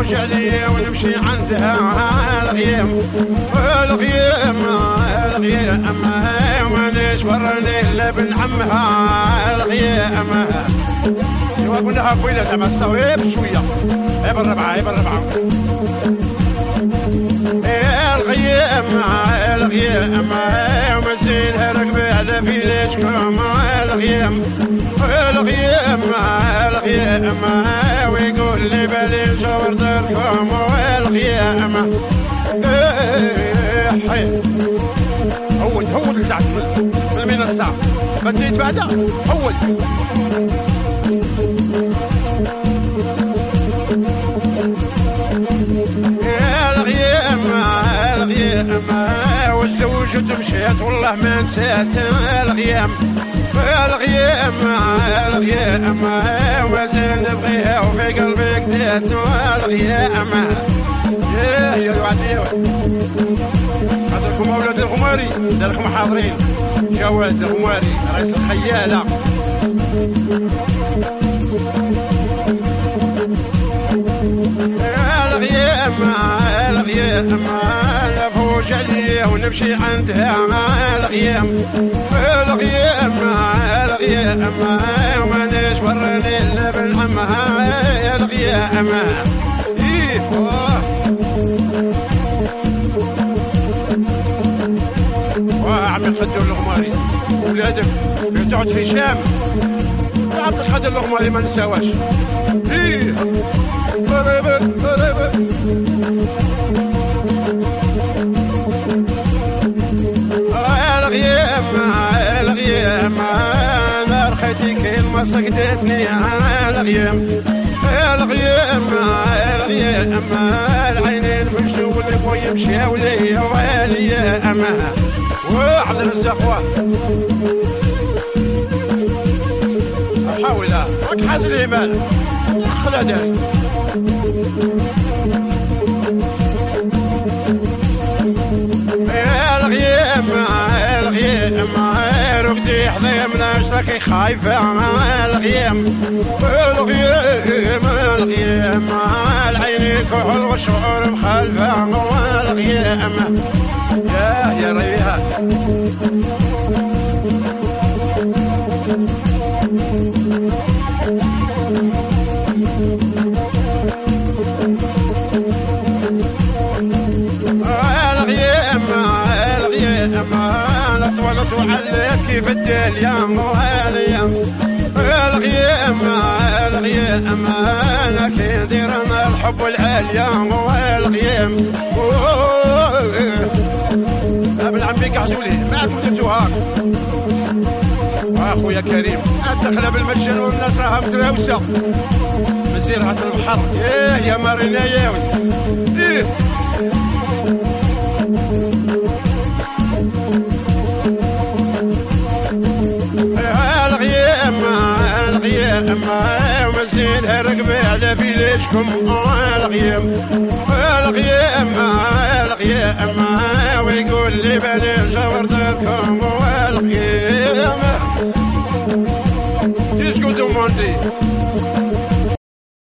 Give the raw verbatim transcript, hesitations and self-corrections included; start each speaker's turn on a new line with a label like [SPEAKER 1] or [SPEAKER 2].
[SPEAKER 1] فوج عليا ونمشي عندها الغيام الغيام الغيام ومانيش برني الا بن عمها الغيام. ايوا قلناها قبيله زعما الصويب شويه هي بالربعه هي بالربعه الغيام الغيام ومازينها ركبي على فيلاشكم الغيام الغيام الغيام ويقول لي بالي نشاور داركم الغيام. هود هود لتحت من المنصة بديت بعدها هود الغيام الغيام والزوجة مشيت والله ما نسيت الغيام الغيام الغيام ومازال نبغيها وفي قلبي كديت الغيام. ياه يا الوعدي هذاكم اولاد الغماري داركم حاضرين جواد الغماري رئيس الخيالة الغيام الغيام نفوج عليه ونمشي عندها الغيام الغيام الغيام ومانيش برني الا بن عمها الغيام. عمي القدر الغماري ولادك بتوع هشام عبد القادر الغماري ما نساواش. ايه قريبة قريبة الغيام الغيام نار خيتي كلمة سكتتني الغيام الغيام الغيام العينين فشلوا واللي مشاو ليا واليام وعبد الرزاق حاول راك حاز لي مال خلا داري الغيام الغيام رفدي حضيمنا شراكي خايفة الغيام الغيام الغيام العيني كحل والشعور مخالفة الغيام. ياه يا ريها الغيام الغيام انا طولت وعليت كيف الدليام واليام الغيام الغيام انا كي ندير انا الحب والعليام والغيام. ابن عمي قعزولي ما تموتوها اخويا كريم الدخله بالمجان والناس راها متراوسه مسيرها البحر. ايه يا مارينا يا ولد ايه الغيام الغيام ومازينها ركبي على فيلاشكم الغيام الغيام الغيام ويقول لي بالي نشاور داركم الغيام. ديسكو دومونتي